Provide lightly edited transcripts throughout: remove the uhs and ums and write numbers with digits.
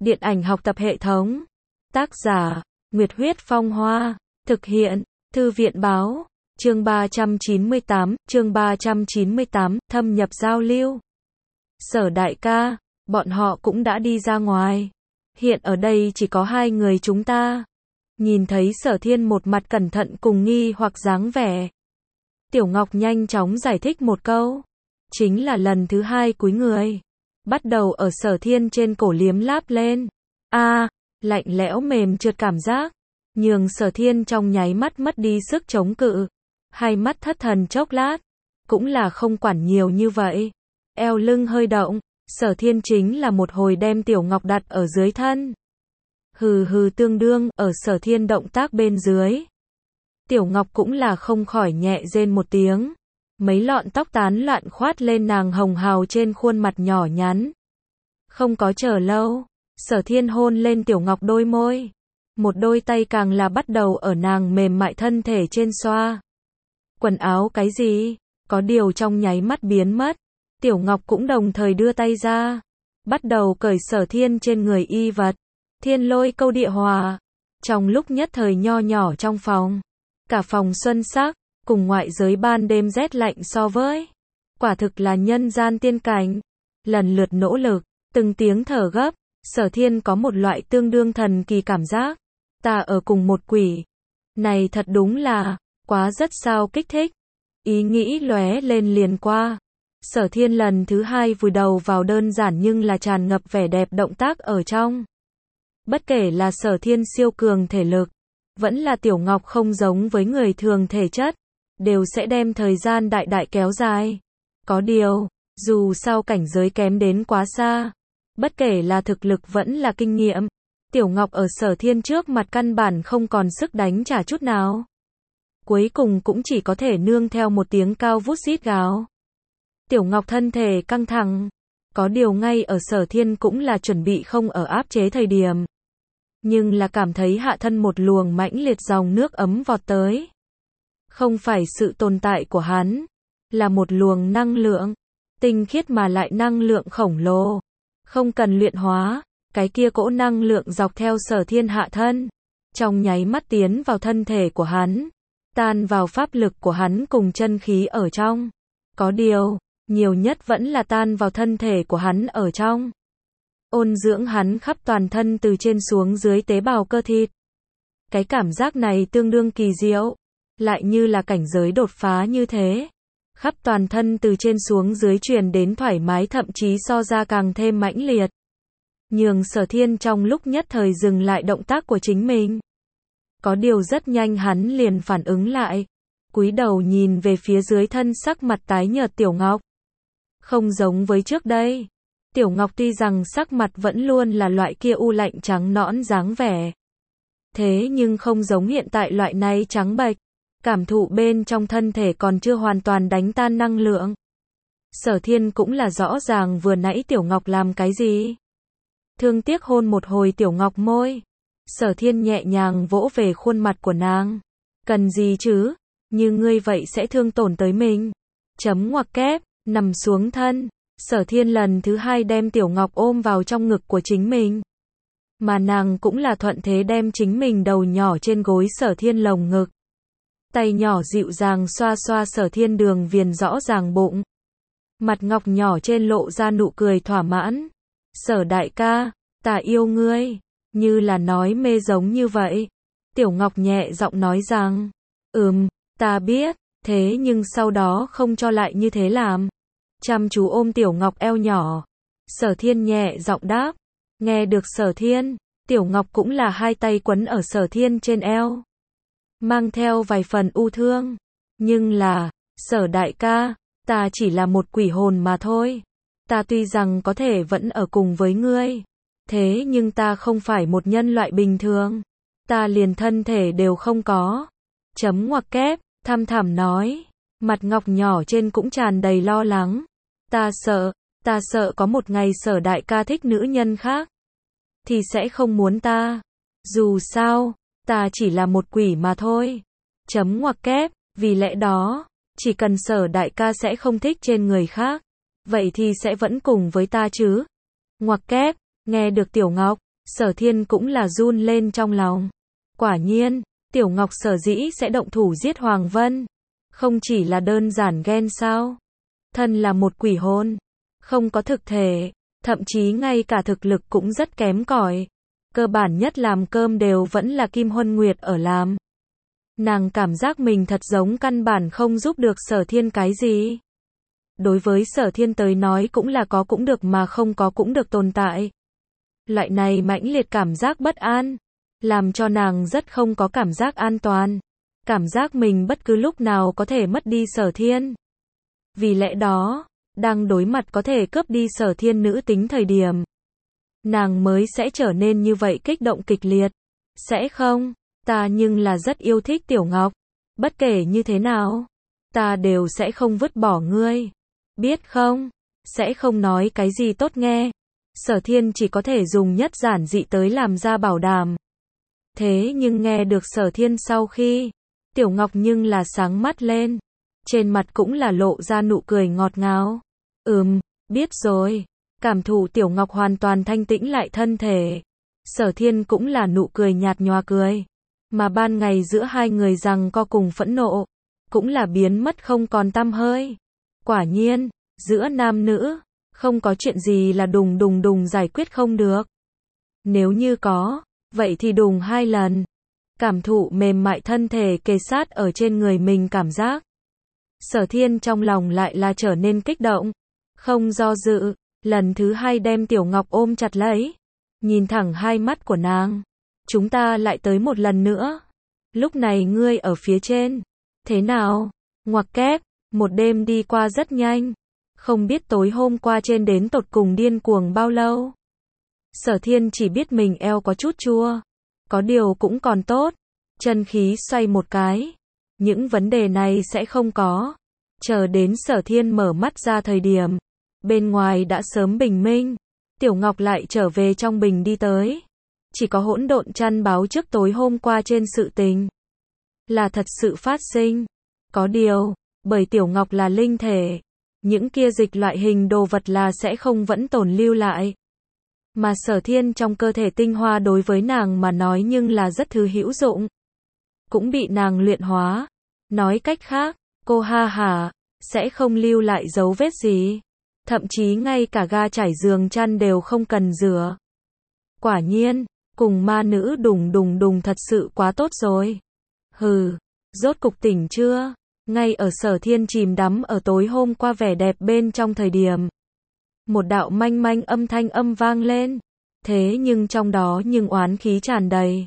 Điện ảnh học tập hệ thống. Tác giả, Nguyệt Huyết Phong Hoa. Thực hiện, Thư viện Báo. Chương 398, thâm nhập giao lưu. Sở đại ca, bọn họ cũng đã đi ra ngoài. Hiện ở đây chỉ có hai người chúng ta. Nhìn thấy Sở Thiên một mặt cẩn thận cùng nghi hoặc dáng vẻ. Tiểu Ngọc nhanh chóng giải thích một câu. Chính là lần thứ hai cúi người. Bắt đầu ở Sở Thiên trên cổ liếm láp lên. Lạnh lẽo mềm trượt cảm giác. Nhường Sở Thiên trong nháy mắt mất đi sức chống cự. Hai mắt thất thần chốc lát. Cũng là không quản nhiều như vậy. Eo lưng hơi động. Sở Thiên chính là một hồi đem Tiểu Ngọc đặt ở dưới thân. Tương đương, ở Sở Thiên động tác bên dưới. Tiểu Ngọc cũng là không khỏi nhẹ rên một tiếng. Mấy lọn tóc tán loạn khoát lên nàng hồng hào trên khuôn mặt nhỏ nhắn. Không có chờ lâu, Sở Thiên hôn lên Tiểu Ngọc đôi môi. Một đôi tay càng là bắt đầu ở nàng mềm mại thân thể trên xoa. Quần áo cái gì? Có điều trong nháy mắt biến mất. Tiểu Ngọc cũng đồng thời đưa tay ra. Bắt đầu cởi Sở Thiên trên người y vật. Thiên lôi câu địa hòa. Trong lúc nhất thời nho nhỏ trong phòng. Cả phòng xuân sắc, cùng ngoại giới ban đêm rét lạnh so với. Quả thực là nhân gian tiên cảnh. Lần lượt nỗ lực, từng tiếng thở gấp. Sở Thiên có một loại tương đương thần kỳ cảm giác. Ta ở cùng một quỷ. Này thật đúng là, quá rất sao kích thích. Ý nghĩ lóe lên liền qua. Sở Thiên lần thứ hai vùi đầu vào đơn giản nhưng là tràn ngập vẻ đẹp động tác ở trong. Bất kể là Sở Thiên siêu cường thể lực, vẫn là Tiểu Ngọc không giống với người thường thể chất, đều sẽ đem thời gian đại đại kéo dài. Có điều, dù sao cảnh giới kém đến quá xa, bất kể là thực lực vẫn là kinh nghiệm, Tiểu Ngọc ở Sở Thiên trước mặt căn bản không còn sức đánh trả chút nào. Cuối cùng cũng chỉ có thể nương theo một tiếng cao vút rít gào. Tiểu Ngọc thân thể căng thẳng, có điều ngay ở Sở Thiên cũng là chuẩn bị không ở áp chế thời điểm. Nhưng là cảm thấy hạ thân một luồng mãnh liệt dòng nước ấm vọt tới. Không phải sự tồn tại của hắn, là một luồng năng lượng, tinh khiết mà lại năng lượng khổng lồ. Không cần luyện hóa, cái kia cỗ năng lượng dọc theo Sở Thiên hạ thân. Trong nháy mắt tiến vào thân thể của hắn, tan vào pháp lực của hắn cùng chân khí ở trong. Có điều, nhiều nhất vẫn là tan vào thân thể của hắn ở trong. Ôn dưỡng hắn khắp toàn thân từ trên xuống dưới tế bào cơ thịt. Cái cảm giác này tương đương kỳ diệu, lại như là cảnh giới đột phá như thế. Khắp toàn thân từ trên xuống dưới truyền đến thoải mái thậm chí so ra càng thêm mãnh liệt. Nhường Sở Thiên trong lúc nhất thời dừng lại động tác của chính mình. Có điều rất nhanh hắn liền phản ứng lại. Cúi đầu nhìn về phía dưới thân sắc mặt tái nhợt Tiểu Ngọc. Không giống với trước đây. Tiểu Ngọc tuy rằng sắc mặt vẫn luôn là loại kia u lạnh trắng nõn dáng vẻ. Thế nhưng không giống hiện tại loại này trắng bệch. Cảm thụ bên trong thân thể còn chưa hoàn toàn đánh tan năng lượng. Sở Thiên cũng là rõ ràng vừa nãy Tiểu Ngọc làm cái gì. Thương tiếc hôn một hồi Tiểu Ngọc môi. Sở Thiên nhẹ nhàng vỗ về khuôn mặt của nàng. Cần gì chứ, như ngươi vậy sẽ thương tổn tới mình. Chấm ngoặc kép, nằm xuống thân. Sở Thiên lần thứ hai đem Tiểu Ngọc ôm vào trong ngực của chính mình. Mà nàng cũng là thuận thế đem chính mình đầu nhỏ trên gối Sở Thiên lồng ngực. Tay nhỏ dịu dàng xoa xoa Sở Thiên đường viền rõ ràng bụng. Mặt ngọc nhỏ trên lộ ra nụ cười thỏa mãn. Sở đại ca, ta yêu ngươi. Như là nói mê giống như vậy. Tiểu Ngọc nhẹ giọng nói rằng, ta biết, thế nhưng sau đó không cho lại như thế làm. Chăm chú ôm Tiểu Ngọc eo nhỏ. Sở Thiên nhẹ giọng đáp. Nghe được Sở Thiên, Tiểu Ngọc cũng là hai tay quấn ở Sở Thiên trên eo. Mang theo vài phần u thương. Nhưng là, Sở đại ca, ta chỉ là một quỷ hồn mà thôi. Ta tuy rằng có thể vẫn ở cùng với ngươi. Thế nhưng ta không phải một nhân loại bình thường. Ta liền thân thể đều không có. Chấm ngoặc kép, thăm thẳm nói. Mặt ngọc nhỏ trên cũng tràn đầy lo lắng. Ta sợ có một ngày Sở đại ca thích nữ nhân khác. Thì sẽ không muốn ta. Dù sao, ta chỉ là một quỷ mà thôi. Chấm ngoặc kép, vì lẽ đó, chỉ cần Sở đại ca sẽ không thích trên người khác. Vậy thì sẽ vẫn cùng với ta chứ. Ngoặc kép, nghe được Tiểu Ngọc, Sở Thiên cũng là run lên trong lòng. Quả nhiên, Tiểu Ngọc sở dĩ sẽ động thủ giết Hoàng Vân, không chỉ là đơn giản ghen sao? Thân là một quỷ hồn, không có thực thể, thậm chí ngay cả thực lực cũng rất kém cỏi. Cơ bản nhất làm cơm đều vẫn là Kim Huân Nguyệt ở làm. Nàng cảm giác mình thật giống căn bản không giúp được Sở Thiên cái gì. Đối với Sở Thiên tới nói cũng là có cũng được mà không có cũng được tồn tại. Loại này mãnh liệt cảm giác bất an, làm cho nàng rất không có cảm giác an toàn. Cảm giác mình bất cứ lúc nào có thể mất đi Sở Thiên. Vì lẽ đó, đang đối mặt có thể cướp đi Sở Thiên nữ tính thời điểm, nàng mới sẽ trở nên như vậy kích động kịch liệt. Sẽ không, ta nhưng là rất yêu thích Tiểu Ngọc. Bất kể như thế nào, ta đều sẽ không vứt bỏ ngươi. Biết không? Sẽ không nói cái gì tốt nghe. Sở Thiên chỉ có thể dùng nhất giản dị tới làm ra bảo đảm. Thế nhưng nghe được Sở Thiên sau khi, Tiểu Ngọc nhưng là sáng mắt lên. Trên mặt cũng là lộ ra nụ cười ngọt ngào. Biết rồi. Cảm thụ Tiểu Ngọc hoàn toàn thanh tĩnh lại thân thể. Sở Thiên cũng là nụ cười nhạt nhòa cười. Mà ban ngày giữa hai người giằng co cùng phẫn nộ, cũng là biến mất không còn tăm hơi. Quả nhiên, giữa nam nữ, không có chuyện gì là đùng đùng đùng giải quyết không được. Nếu như có, vậy thì đùng 2 lần. Cảm thụ mềm mại thân thể kề sát ở trên người mình cảm giác. Sở Thiên trong lòng lại là trở nên kích động. Không do dự, lần thứ 2 đem Tiểu Ngọc ôm chặt lấy. Nhìn thẳng hai mắt của nàng. Chúng ta lại tới một lần nữa. Lúc này ngươi ở phía trên. Thế nào? Ngoặc kép, một đêm đi qua rất nhanh. Không biết tối hôm qua trên đến tột cùng điên cuồng bao lâu. Sở Thiên chỉ biết mình eo có chút chua. Có điều cũng còn tốt. Chân khí xoay một cái. Những vấn đề này sẽ không có. Chờ đến Sở Thiên mở mắt ra thời điểm. Bên ngoài đã sớm bình minh. Tiểu Ngọc lại trở về trong bình đi tới. Chỉ có hỗn độn chăn báo trước tối hôm qua trên sự tình. Là thật sự phát sinh. Có điều, bởi Tiểu Ngọc là linh thể. Những kia dịch loại hình đồ vật là sẽ không vẫn tồn lưu lại. Mà Sở Thiên trong cơ thể tinh hoa đối với nàng mà nói nhưng là rất thứ hữu dụng. Cũng bị nàng luyện hóa. Nói cách khác, cô ha hả, sẽ không lưu lại dấu vết gì. Thậm chí ngay cả ga trải giường chăn đều không cần rửa. Quả nhiên, cùng ma nữ đùng đùng đùng thật sự quá tốt rồi. Rốt cục tỉnh chưa? Ngay ở Sở Thiên chìm đắm ở tối hôm qua vẻ đẹp bên trong thời điểm. Một đạo manh manh âm thanh vang lên. Thế nhưng trong đó nhưng oán khí tràn đầy.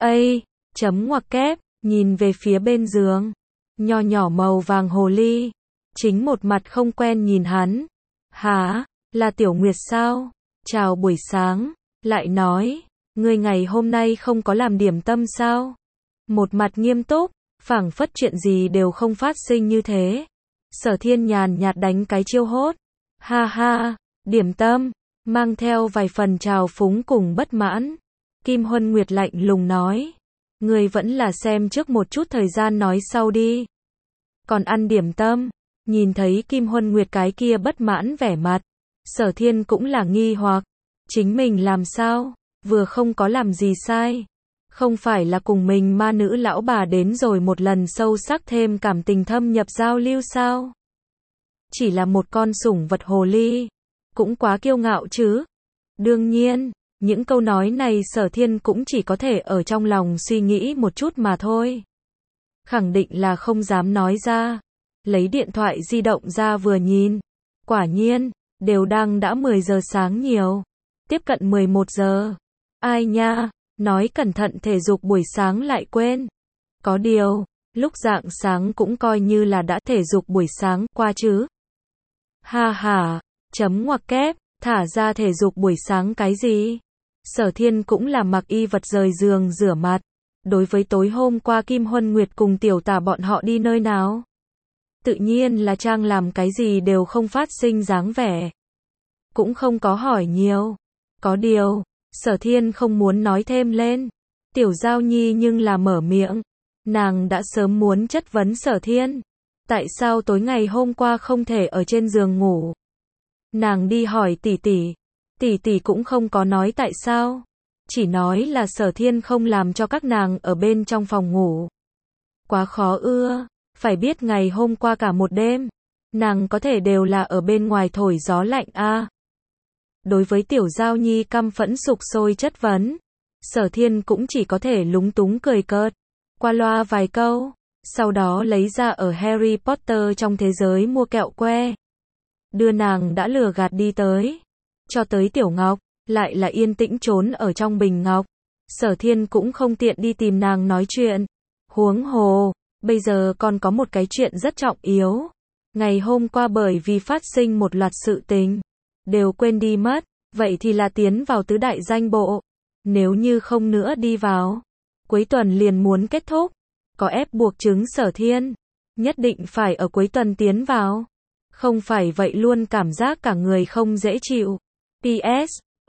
Ngoặc kép, nhìn về phía bên giường. Nho nhỏ màu vàng hồ ly. Chính một mặt không quen nhìn hắn. Hả? Là Tiểu Nguyệt sao? Chào buổi sáng. Lại nói, ngươi ngày hôm nay không có làm điểm tâm sao? Một mặt nghiêm túc, phảng phất chuyện gì đều không phát sinh như thế. Sở Thiên nhàn nhạt đánh cái chiêu hốt. Ha ha, điểm tâm, mang theo vài phần trào phúng cùng bất mãn. Kim Huân Nguyệt lạnh lùng nói. Ngươi vẫn là xem trước một chút thời gian nói sau đi. Còn ăn điểm tâm, nhìn thấy Kim Huân Nguyệt cái kia bất mãn vẻ mặt. Sở Thiên cũng là nghi hoặc. Chính mình làm sao? Vừa không có làm gì sai. Không phải là cùng mình ma nữ lão bà đến rồi một lần sâu sắc thêm cảm tình thâm nhập giao lưu sao? Chỉ là một con sủng vật hồ ly. Cũng quá kiêu ngạo chứ. Đương nhiên, những câu nói này Sở Thiên cũng chỉ có thể ở trong lòng suy nghĩ một chút mà thôi. Khẳng định là không dám nói ra. Lấy điện thoại di động ra vừa nhìn. Quả nhiên, đều đang đã 10 giờ sáng nhiều. Tiếp cận 11 giờ. Ai nha, nói cẩn thận thể dục buổi sáng lại quên. Có điều, lúc rạng sáng cũng coi như là đã thể dục buổi sáng qua chứ. Ha ha, ngoặc kép, thả ra thể dục buổi sáng cái gì? Sở Thiên cũng là mặc y vật rời giường rửa mặt. Đối với tối hôm qua Kim Huân Nguyệt cùng Tiểu Tả bọn họ đi nơi nào? Tự nhiên là trang làm cái gì đều không phát sinh dáng vẻ. Cũng không có hỏi nhiều. Có điều, Sở Thiên không muốn nói thêm lên. Tiểu Giao Nhi nhưng là mở miệng. Nàng đã sớm muốn chất vấn Sở Thiên. Tại sao tối ngày hôm qua không thể ở trên giường ngủ? Nàng đi hỏi tỷ tỷ. Tỷ tỷ cũng không có nói tại sao. chỉ nói là Sở Thiên không làm cho các nàng ở bên trong phòng ngủ. Quá khó ưa, phải biết ngày hôm qua cả một đêm, nàng có thể đều là ở bên ngoài thổi gió lạnh a. Đối với Tiểu Giao Nhi căm phẫn sục sôi chất vấn, Sở Thiên cũng chỉ có thể lúng túng cười cợt, qua loa vài câu, sau đó lấy ra ở Harry Potter trong thế giới mua kẹo que. Đưa nàng đã lừa gạt đi tới. Cho tới Tiểu Ngọc, lại là yên tĩnh trốn ở trong bình ngọc. Sở Thiên cũng không tiện đi tìm nàng nói chuyện. Huống hồ, bây giờ còn có một cái chuyện rất trọng yếu. Ngày hôm qua bởi vì phát sinh một loạt sự tình, đều quên đi mất, vậy thì là tiến vào tứ đại danh bộ. Nếu như không nữa đi vào, cuối tuần liền muốn kết thúc. Có ép buộc chứng Sở Thiên, nhất định phải ở cuối tuần tiến vào. Không phải vậy luôn cảm giác cả người không dễ chịu. PS,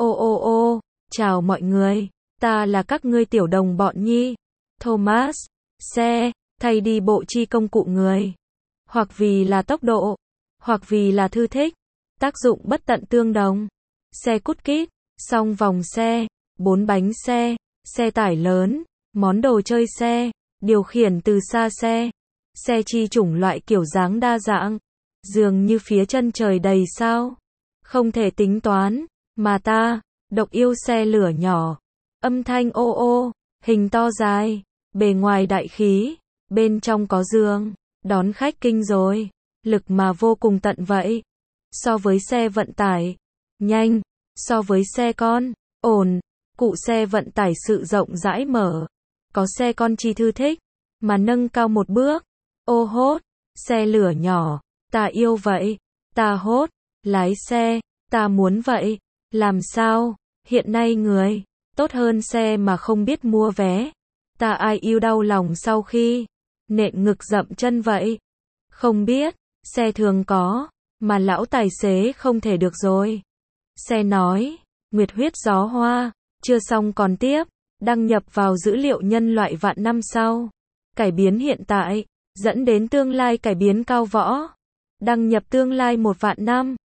chào mọi người, ta là các ngươi tiểu đồng bọn Nhi. Thomas, xe, thay đi bộ chi công cụ người. Hoặc vì là tốc độ, hoặc vì là thư thích. Tác dụng bất tận tương đồng. Xe cút kít, song vòng xe, 4 bánh xe, xe tải lớn, món đồ chơi xe, điều khiển từ xa xe. Xe chi chủng loại kiểu dáng đa dạng. Dường như phía chân trời đầy sao. Không thể tính toán, mà ta, độc yêu xe lửa nhỏ. Âm thanh hình to dài, bề ngoài đại khí, bên trong có giường, đón khách kinh rồi, lực mà vô cùng tận vậy. So với xe vận tải, nhanh, so với xe con, ổn, cụ xe vận tải sự rộng rãi mở. Có xe con chi thư thích, mà nâng cao một bước. Ô hốt, xe lửa nhỏ, ta yêu vậy, ta hốt, lái xe, ta muốn vậy, làm sao, hiện nay người, tốt hơn xe mà không biết mua vé, ta ai yêu đau lòng sau khi, nện ngực dậm chân vậy, không biết, xe thường có, mà lão tài xế không thể được rồi. Xe nói, Nguyệt huyết gió hoa, chưa xong còn tiếp, đăng nhập vào dữ liệu nhân loại vạn năm sau, cải biến hiện tại, dẫn đến tương lai cải biến cao võ. Đăng nhập tương lai 1 vạn năm.